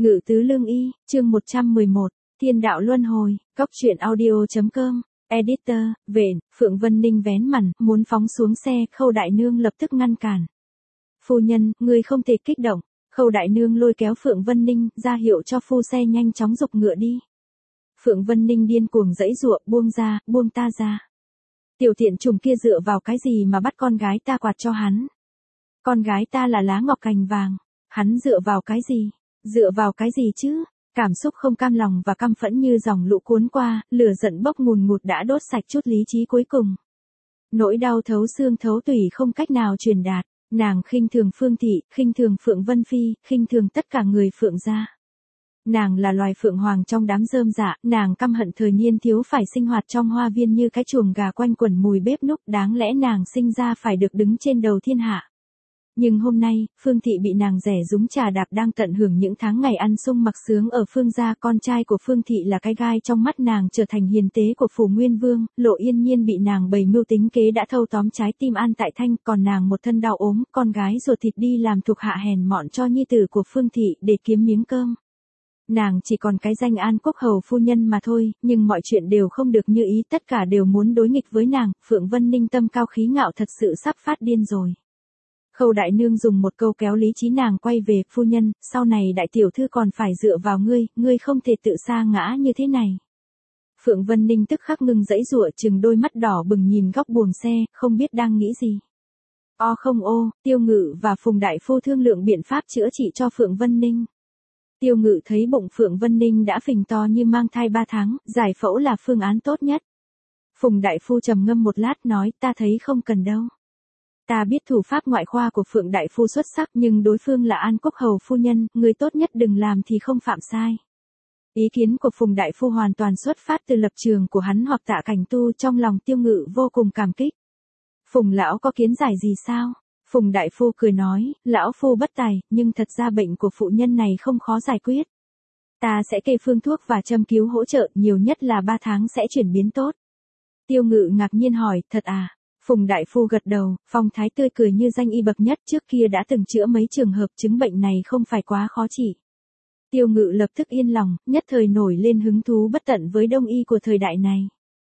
Ngự tứ lương y, chương 111, Thiên đạo luân hồi, Cóc truyện audio.com, editor, Vện, Phượng Vân Ninh vén màn, muốn phóng xuống xe, Khâu Đại Nương lập tức ngăn cản. Phu nhân, ngươi không thể kích động. Khâu Đại Nương lôi kéo Phượng Vân Ninh, ra hiệu cho phu xe nhanh chóng giục ngựa đi. Phượng Vân Ninh điên cuồng giãy giụa, buông ta ra. Tiểu thiện trùng kia dựa vào cái gì mà bắt con gái ta quạt cho hắn? Con gái ta là lá ngọc cành vàng, hắn dựa vào cái gì? Dựa vào cái gì chứ? Cảm xúc không cam lòng và căm phẫn như dòng lũ cuốn qua, lửa giận bốc ngùn ngụt đã đốt sạch chút lý trí cuối cùng. Nỗi đau thấu xương thấu tủy không cách nào truyền đạt, nàng khinh thường Phương Thị, khinh thường Phượng Vân Phi, khinh thường tất cả người Phượng gia. Nàng là loài phượng hoàng trong đám rơm rạ, nàng căm hận thời niên thiếu phải sinh hoạt trong hoa viên như cái chuồng gà quanh quẩn mùi bếp núc, đáng lẽ nàng sinh ra phải được đứng trên đầu thiên hạ. Nhưng hôm nay, Phương Thị bị nàng rẻ rúng trà đạp đang tận hưởng những tháng ngày ăn sung mặc sướng ở Phương gia, con trai của Phương Thị là cái gai trong mắt nàng trở thành hiền tế của phủ Nguyên Vương, Lộ Yên Nhiên bị nàng bày mưu tính kế đã thâu tóm trái tim An Tại Thanh, còn nàng một thân đau ốm, con gái ruột thịt đi làm thuộc hạ hèn mọn cho nhi tử của Phương Thị để kiếm miếng cơm. Nàng chỉ còn cái danh An Quốc hầu phu nhân mà thôi, nhưng mọi chuyện đều không được như ý, tất cả đều muốn đối nghịch với nàng, Phượng Vân Ninh tâm cao khí ngạo thật sự sắp phát điên rồi. Khâu Đại Nương dùng một câu kéo lý trí nàng quay về, phu nhân, sau này đại tiểu thư còn phải dựa vào ngươi không thể tự sa ngã như thế này. Phượng Vân Ninh tức khắc ngừng giãy giụa, trừng đôi mắt đỏ bừng nhìn góc buồng xe, không biết đang nghĩ gì. Tiêu Ngự và Phùng Đại Phu thương lượng biện pháp chữa trị cho Phượng Vân Ninh. Tiêu Ngự thấy bụng Phượng Vân Ninh đã phình to như mang thai 3 tháng, giải phẫu là phương án tốt nhất. Phùng Đại Phu trầm ngâm một lát nói, ta thấy không cần đâu. Ta biết thủ pháp ngoại khoa của Phượng Đại Phu xuất sắc, nhưng đối phương là An Quốc hầu phu nhân, người tốt nhất đừng làm thì không phạm sai. Ý kiến của Phùng Đại Phu hoàn toàn xuất phát từ lập trường của hắn hoặc Tạ Cảnh Tu, trong lòng Tiêu Ngự vô cùng cảm kích. Phùng lão có kiến giải gì sao? Phùng Đại Phu cười nói, lão phu bất tài, nhưng thật ra bệnh của phụ nhân này không khó giải quyết. Ta sẽ kê phương thuốc và châm cứu hỗ trợ, nhiều nhất là 3 tháng sẽ chuyển biến tốt. Tiêu Ngự ngạc nhiên hỏi, thật à? Phùng Đại Phu gật đầu, phong thái tươi cười như danh y bậc nhất, trước kia đã từng chữa mấy trường hợp, chứng bệnh này không phải quá khó trị. Tiêu Ngự lập tức yên lòng, nhất thời nổi lên hứng thú bất tận với đông y của thời đại này.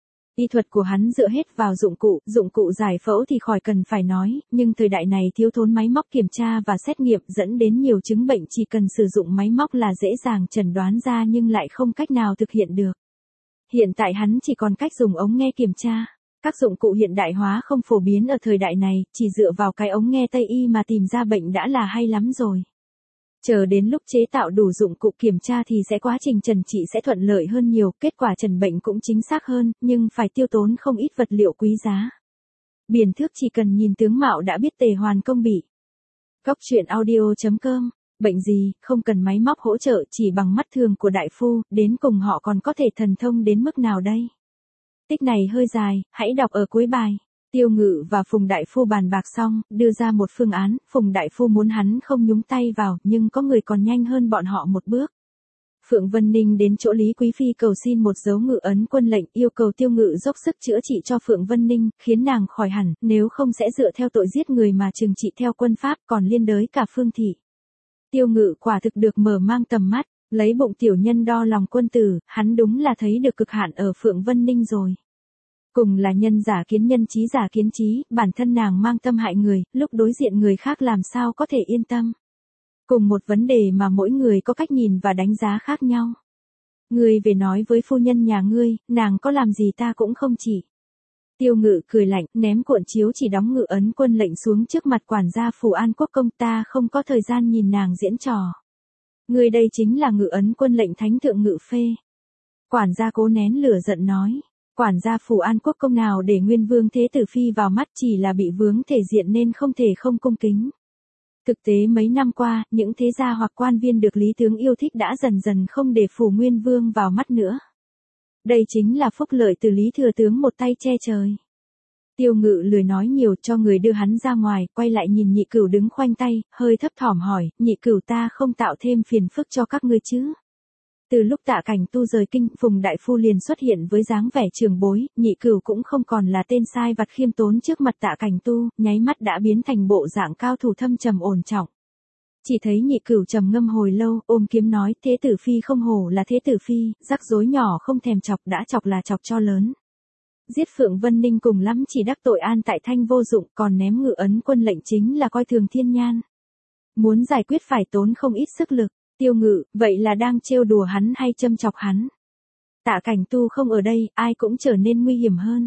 Y thuật của hắn dựa hết vào dụng cụ giải phẫu thì khỏi cần phải nói, nhưng thời đại này thiếu thốn máy móc kiểm tra và xét nghiệm, dẫn đến nhiều chứng bệnh chỉ cần sử dụng máy móc là dễ dàng chẩn đoán ra nhưng lại không cách nào thực hiện được. Hiện tại hắn chỉ còn cách dùng ống nghe kiểm tra. Các dụng cụ hiện đại hóa không phổ biến ở thời đại này, chỉ dựa vào cái ống nghe Tây y mà tìm ra bệnh đã là hay lắm rồi. Chờ đến lúc chế tạo đủ dụng cụ kiểm tra thì quá trình trần trị sẽ thuận lợi hơn nhiều, kết quả trần bệnh cũng chính xác hơn, nhưng phải tiêu tốn không ít vật liệu quý giá. Biền thước chỉ cần nhìn tướng mạo đã biết tề hoàn công bị. Cóc truyện audio.com, bệnh gì, không cần máy móc hỗ trợ, chỉ bằng mắt thường của đại phu, đến cùng họ còn có thể thần thông đến mức nào đây? Tích này hơi dài, hãy đọc ở cuối bài. Tiêu Ngự và Phùng Đại Phu bàn bạc xong, đưa ra một phương án, Phùng Đại Phu muốn hắn không nhúng tay vào, nhưng có người còn nhanh hơn bọn họ một bước. Phượng Vân Ninh đến chỗ Lý Quý Phi cầu xin một dấu ngự ấn quân lệnh, yêu cầu Tiêu Ngự dốc sức chữa trị cho Phượng Vân Ninh, khiến nàng khỏi hẳn, nếu không sẽ dựa theo tội giết người mà trừng trị theo quân pháp, còn liên đới cả Phương Thị. Tiêu Ngự quả thực được mở mang tầm mắt, lấy bụng tiểu nhân đo lòng quân tử, hắn đúng là thấy được cực hạn ở Phượng Vân Ninh rồi. Cùng là nhân giả kiến nhân, trí giả kiến trí, bản thân nàng mang tâm hại người, lúc đối diện người khác làm sao có thể yên tâm. Cùng một vấn đề mà mỗi người có cách nhìn và đánh giá khác nhau. Ngươi về nói với phu nhân nhà ngươi, nàng có làm gì ta cũng không chỉ. Tiêu Ngự cười lạnh, ném cuộn chiếu chỉ đóng ngự ấn quân lệnh xuống trước mặt quản gia phủ An Quốc công, ta không có thời gian nhìn nàng diễn trò. Ngươi đây chính là ngự ấn quân lệnh thánh thượng ngự phê. Quản gia cố nén lửa giận nói. Quản gia phủ An Quốc công nào để Nguyên Vương Thế Tử Phi vào mắt, chỉ là bị vướng thể diện nên không thể không cung kính. Thực tế mấy năm qua, những thế gia hoặc quan viên được Lý Tướng yêu thích đã dần dần không để phủ Nguyên Vương vào mắt nữa. Đây chính là phúc lợi từ Lý Thừa Tướng một tay che trời. Tiêu Ngự lười nói nhiều, cho người đưa hắn ra ngoài, quay lại nhìn Nhị Cửu đứng khoanh tay, hơi thấp thỏm hỏi, Nhị Cửu, ta không tạo thêm phiền phức cho các ngươi chứ? Từ lúc Tạ Cảnh Tu rời kinh, Phùng Đại Phu liền xuất hiện với dáng vẻ trường bối, Nhị Cửu cũng không còn là tên sai vặt khiêm tốn trước mặt Tạ Cảnh Tu, nháy mắt đã biến thành bộ dạng cao thủ thâm trầm ổn trọng. Chỉ thấy Nhị Cửu trầm ngâm hồi lâu, ôm kiếm nói, thế tử phi không hổ là thế tử phi, rắc rối nhỏ không thèm chọc, đã chọc là chọc cho lớn. Giết Phượng Vân Ninh cùng lắm chỉ đắc tội An Tại Thanh vô dụng, còn ném Ngự Ấn Quân lệnh chính là coi thường Thiên Nhan. Muốn giải quyết phải tốn không ít sức lực. Tiêu Ngự, vậy là đang trêu đùa hắn hay châm chọc hắn? Tạ Cảnh Tu không ở đây, ai cũng trở nên nguy hiểm hơn.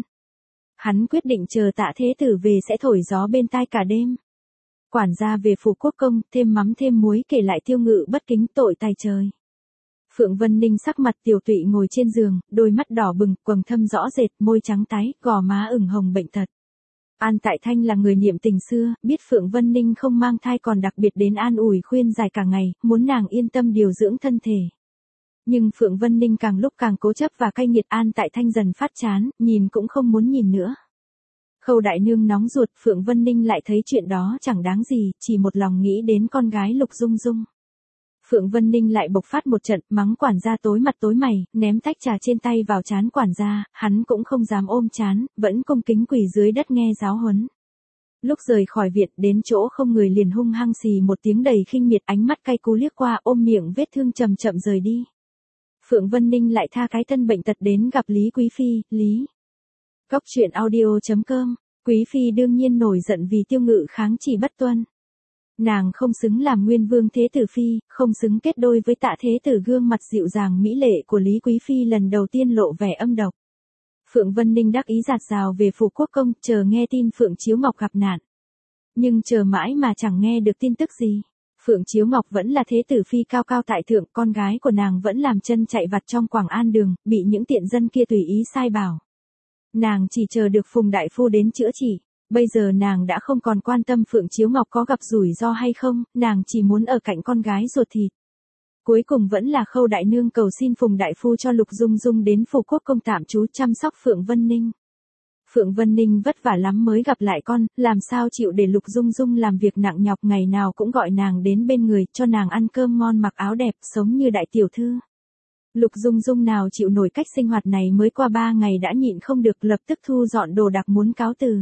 Hắn quyết định chờ Tạ Thế Tử về sẽ thổi gió bên tai cả đêm. Quản gia về phủ quốc công, thêm mắm thêm muối kể lại Tiêu Ngự bất kính tội tài trời. Phượng Vân Ninh sắc mặt tiều tụy ngồi trên giường, đôi mắt đỏ bừng, quầng thâm rõ rệt, môi trắng tái, gò má ửng hồng bệnh tật. An Tại Thanh là người niệm tình xưa, biết Phượng Vân Ninh không mang thai còn đặc biệt đến an ủi khuyên giải cả ngày, muốn nàng yên tâm điều dưỡng thân thể. Nhưng Phượng Vân Ninh càng lúc càng cố chấp và cay nghiệt, An Tại Thanh dần phát chán, nhìn cũng không muốn nhìn nữa. Khâu đại nương nóng ruột, Phượng Vân Ninh lại thấy chuyện đó chẳng đáng gì, chỉ một lòng nghĩ đến con gái Lục Dung Dung. Phượng Vân Ninh lại bộc phát một trận, mắng quản gia tối mặt tối mày, ném tách trà trên tay vào trán quản gia, hắn cũng không dám ôm trán, vẫn cung kính quỳ dưới đất nghe giáo huấn. Lúc rời khỏi viện đến chỗ không người liền hung hăng xì một tiếng đầy khinh miệt, ánh mắt cay cú liếc qua, ôm miệng vết thương chậm chậm rời đi. Phượng Vân Ninh lại tha cái thân bệnh tật đến gặp Lý Quý Phi, Lý. Góc truyện audio.com, Quý Phi đương nhiên nổi giận vì Tiêu Ngự kháng chỉ bất tuân. Nàng không xứng làm nguyên vương thế tử phi, không xứng kết đôi với Tạ Thế Tử, gương mặt dịu dàng mỹ lệ của Lý Quý Phi lần đầu tiên lộ vẻ âm độc. Phượng Vân Ninh đắc ý dạt dào về phủ quốc công, chờ nghe tin Phượng Chiếu Ngọc gặp nạn. Nhưng chờ mãi mà chẳng nghe được tin tức gì. Phượng Chiếu Ngọc vẫn là thế tử phi cao cao tại thượng, con gái của nàng vẫn làm chân chạy vặt trong Quảng An đường, bị những tiện dân kia tùy ý sai bảo. Nàng chỉ chờ được Phùng đại phu đến chữa trị. Bây giờ nàng đã không còn quan tâm Phượng Chiếu Ngọc có gặp rủi ro hay không, nàng chỉ muốn ở cạnh con gái ruột thịt. Cuối cùng vẫn là Khâu đại nương cầu xin Phùng đại phu cho Lục Dung Dung đến phủ quốc công tạm trú chăm sóc Phượng Vân Ninh. Phượng Vân Ninh vất vả lắm mới gặp lại con, làm sao chịu để Lục Dung Dung làm việc nặng nhọc, ngày nào cũng gọi nàng đến bên người, cho nàng ăn cơm ngon mặc áo đẹp, sống như đại tiểu thư. Lục Dung Dung nào chịu nổi cách sinh hoạt này, mới qua 3 ngày đã nhịn không được, lập tức thu dọn đồ đạc muốn cáo từ.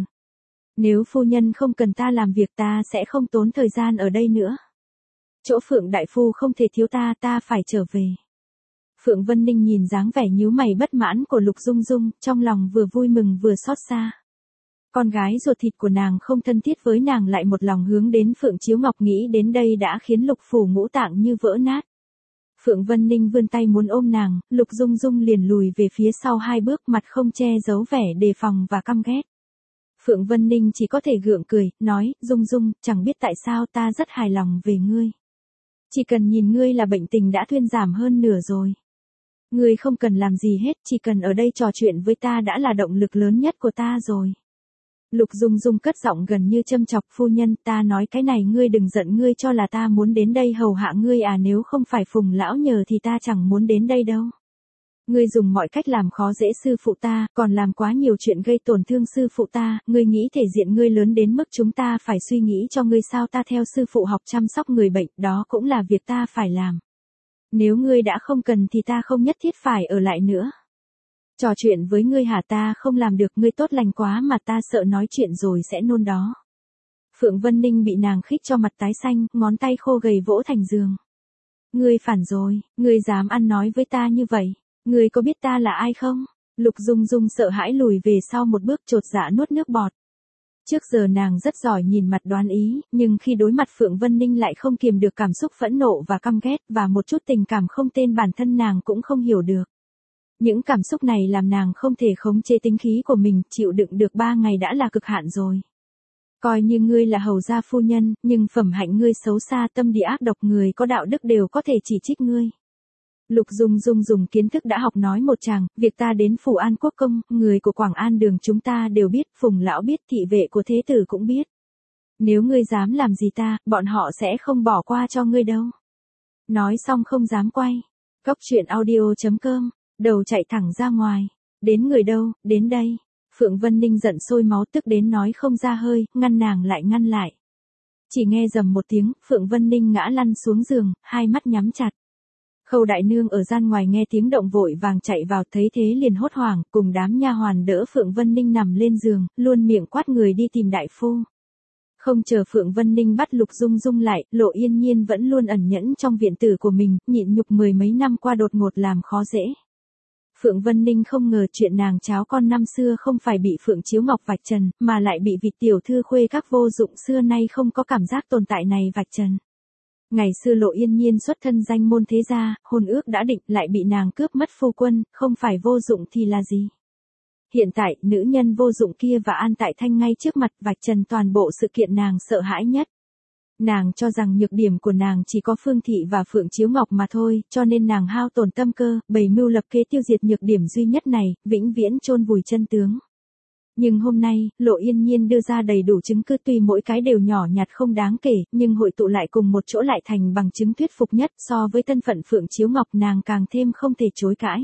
Nếu phu nhân không cần ta làm việc, ta sẽ không tốn thời gian ở đây nữa. Chỗ Phượng đại phu không thể thiếu ta, ta phải trở về. Phượng Vân Ninh nhìn dáng vẻ nhíu mày bất mãn của Lục Dung Dung, trong lòng vừa vui mừng vừa xót xa. Con gái ruột thịt của nàng không thân thiết với nàng lại một lòng hướng đến Phượng Chiếu Ngọc, nghĩ đến đây đã khiến Lục phủ ngũ tạng như vỡ nát. Phượng Vân Ninh vươn tay muốn ôm nàng, Lục Dung Dung liền lùi về phía sau 2 bước, mặt không che giấu vẻ đề phòng và căm ghét. Phượng Vân Ninh chỉ có thể gượng cười, nói, Dung Dung, chẳng biết tại sao ta rất hài lòng về ngươi. Chỉ cần nhìn ngươi là bệnh tình đã thuyên giảm hơn nửa rồi. Ngươi không cần làm gì hết, chỉ cần ở đây trò chuyện với ta đã là động lực lớn nhất của ta rồi. Lục Dung Dung cất giọng gần như châm chọc, phu nhân, ta nói cái này ngươi đừng giận, ngươi cho là ta muốn đến đây hầu hạ ngươi à, nếu không phải Phùng lão nhờ thì ta chẳng muốn đến đây đâu. Ngươi dùng mọi cách làm khó dễ sư phụ ta, còn làm quá nhiều chuyện gây tổn thương sư phụ ta, ngươi nghĩ thể diện ngươi lớn đến mức chúng ta phải suy nghĩ cho ngươi sao? Ta theo sư phụ học chăm sóc người bệnh, đó cũng là việc ta phải làm. Nếu ngươi đã không cần thì ta không nhất thiết phải ở lại nữa. Trò chuyện với ngươi hả? Ta không làm được, ngươi tốt lành quá mà ta sợ nói chuyện rồi sẽ nôn đó. Phượng Vân Ninh bị nàng khích cho mặt tái xanh, ngón tay khô gầy vỗ thành giường. Ngươi phản rồi, ngươi dám ăn nói với ta như vậy. Ngươi có biết ta là ai không? Lục Dung Dung sợ hãi lùi về sau một bước, chột dạ nuốt nước bọt. Trước giờ nàng rất giỏi nhìn mặt đoán ý, nhưng khi đối mặt Phượng Vân Ninh lại không kiềm được cảm xúc phẫn nộ và căm ghét, và một chút tình cảm không tên bản thân nàng cũng không hiểu được. Những cảm xúc này làm nàng không thể khống chế tính khí của mình, chịu đựng được 3 ngày đã là cực hạn rồi. Coi như ngươi là hầu gia phu nhân, nhưng phẩm hạnh ngươi xấu xa, tâm địa ác độc, người có đạo đức đều có thể chỉ trích ngươi. Lục Dung Dung dùng kiến thức đã học nói một tràng, việc ta đến phủ An Quốc công, người của Quảng An đường chúng ta đều biết, Phùng lão biết, thị vệ của thế tử cũng biết. Nếu ngươi dám làm gì ta, bọn họ sẽ không bỏ qua cho ngươi đâu. Nói xong không dám quay. Góc truyện audio.com, đầu chạy thẳng ra ngoài. Đến người đâu, đến đây. Phượng Vân Ninh giận sôi máu, tức đến nói không ra hơi, ngăn nàng lại ngăn lại. Chỉ nghe rầm một tiếng, Phượng Vân Ninh ngã lăn xuống giường, 2 mắt nhắm chặt. Khâu đại nương ở gian ngoài nghe tiếng động vội vàng chạy vào, thấy thế liền hốt hoảng, cùng đám nha hoàn đỡ Phượng Vân Ninh nằm lên giường, luôn miệng quát người đi tìm đại phu. Không chờ Phượng Vân Ninh bắt Lục Dung Dung lại, Lộ Yên Nhiên vẫn luôn ẩn nhẫn trong viện tử của mình, nhịn nhục mười mấy năm qua đột ngột làm khó dễ. Phượng Vân Ninh không ngờ chuyện nàng cháu con năm xưa không phải bị Phượng Chiếu Ngọc vạch trần, mà lại bị vị tiểu thư khuê các vô dụng xưa nay không có cảm giác tồn tại này vạch trần. Ngày xưa Lộ Yên Nhiên xuất thân danh môn thế gia, hôn ước đã định lại bị nàng cướp mất phu quân, không phải vô dụng thì là gì? Hiện tại, nữ nhân vô dụng kia và An Tại Thanh ngay trước mặt vạch trần toàn bộ sự kiện nàng sợ hãi nhất. Nàng cho rằng nhược điểm của nàng chỉ có Phương Thị và Phượng Chiếu Ngọc mà thôi, cho nên nàng hao tổn tâm cơ, bày mưu lập kế tiêu diệt nhược điểm duy nhất này, vĩnh viễn chôn vùi chân tướng. Nhưng hôm nay, Lộ Yên Nhiên đưa ra đầy đủ chứng cứ tuy mỗi cái đều nhỏ nhặt không đáng kể, nhưng hội tụ lại cùng một chỗ lại thành bằng chứng thuyết phục nhất so với thân phận Phượng Chiếu Ngọc nàng càng thêm không thể chối cãi.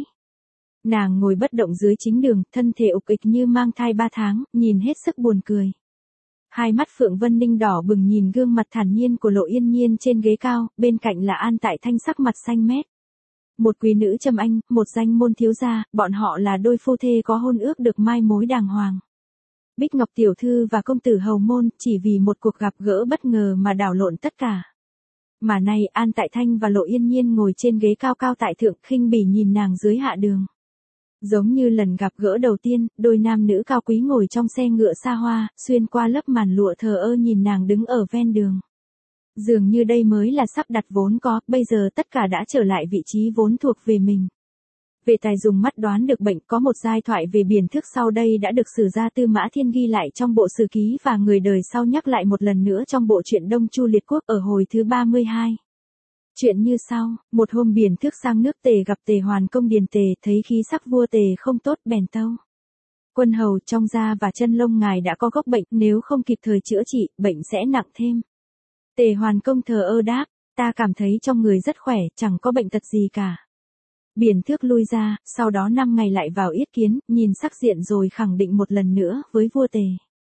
Nàng ngồi bất động dưới chính đường, thân thể ục ịch như mang thai 3 tháng, nhìn hết sức buồn cười. Hai mắt Phượng Vân Ninh đỏ bừng nhìn gương mặt thản nhiên của Lộ Yên Nhiên trên ghế cao, bên cạnh là An Tại Thanh sắc mặt xanh mét. Một quý nữ trầm anh, một danh môn thiếu gia, bọn họ là đôi phu thê có hôn ước được mai mối đàng hoàng. Bích Ngọc tiểu thư và công tử hầu môn chỉ vì một cuộc gặp gỡ bất ngờ mà đảo lộn tất cả. Mà nay An Tại Thanh và Lộ Yên Nhiên ngồi trên ghế cao cao tại thượng khinh bỉ nhìn nàng dưới hạ đường. Giống như lần gặp gỡ đầu tiên, đôi nam nữ cao quý ngồi trong xe ngựa xa hoa, xuyên qua lớp màn lụa thờ ơ nhìn nàng đứng ở ven đường. Dường như đây mới là sắp đặt vốn có, bây giờ tất cả đã trở lại vị trí vốn thuộc về mình. Về tài dùng mắt đoán được bệnh có một giai thoại về Biền Thước sau đây đã được sử gia Tư Mã Thiên ghi lại trong bộ sử ký và người đời sau nhắc lại một lần nữa trong bộ truyện Đông Chu Liệt Quốc ở hồi thứ 32. Chuyện như sau, một hôm Biền Thước sang nước Tề gặp Tề Hoàn công Điền Tề thấy khí sắc vua Tề không tốt bèn tâu. Quân hầu trong da và chân lông ngài đã có gốc bệnh, nếu không kịp thời chữa trị, bệnh sẽ nặng thêm. Tề Hoàn công thờ ơ đáp, ta cảm thấy trong người rất khỏe, chẳng có bệnh tật gì cả. Biền Thước lui ra, sau đó 5 ngày lại vào yết kiến, nhìn sắc diện rồi khẳng định một lần nữa với vua Tề.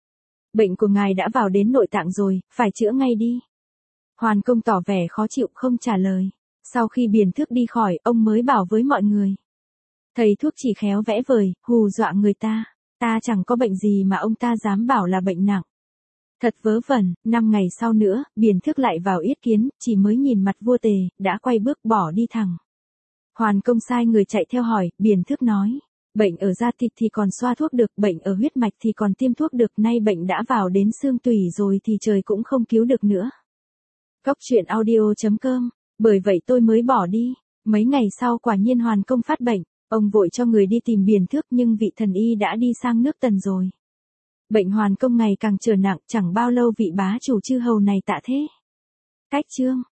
Bệnh của ngài đã vào đến nội tạng rồi, phải chữa ngay đi. Hoàn công tỏ vẻ khó chịu không trả lời. Sau khi Biền Thước đi khỏi, ông mới bảo với mọi người. Thầy thuốc chỉ khéo vẽ vời, hù dọa người ta. Ta chẳng có bệnh gì mà ông ta dám bảo là bệnh nặng. Thật vớ vẩn, 5 ngày sau nữa, Biền Thước lại vào yết kiến, chỉ mới nhìn mặt vua Tề, đã quay bước bỏ đi thẳng. Hoàn công sai người chạy theo hỏi, Biền Thước nói. Bệnh ở da thịt thì còn xoa thuốc được, bệnh ở huyết mạch thì còn tiêm thuốc được, nay bệnh đã vào đến xương tủy rồi thì trời cũng không cứu được nữa. Cóc truyện audio.com, bởi vậy tôi mới bỏ đi. Mấy ngày sau quả nhiên Hoàn công phát bệnh, ông vội cho người đi tìm Biền Thước nhưng vị thần y đã đi sang nước Tần rồi. Bệnh Hoàn công ngày càng trở nặng, chẳng bao lâu vị bá chủ chư hầu này tạ thế. Cách chương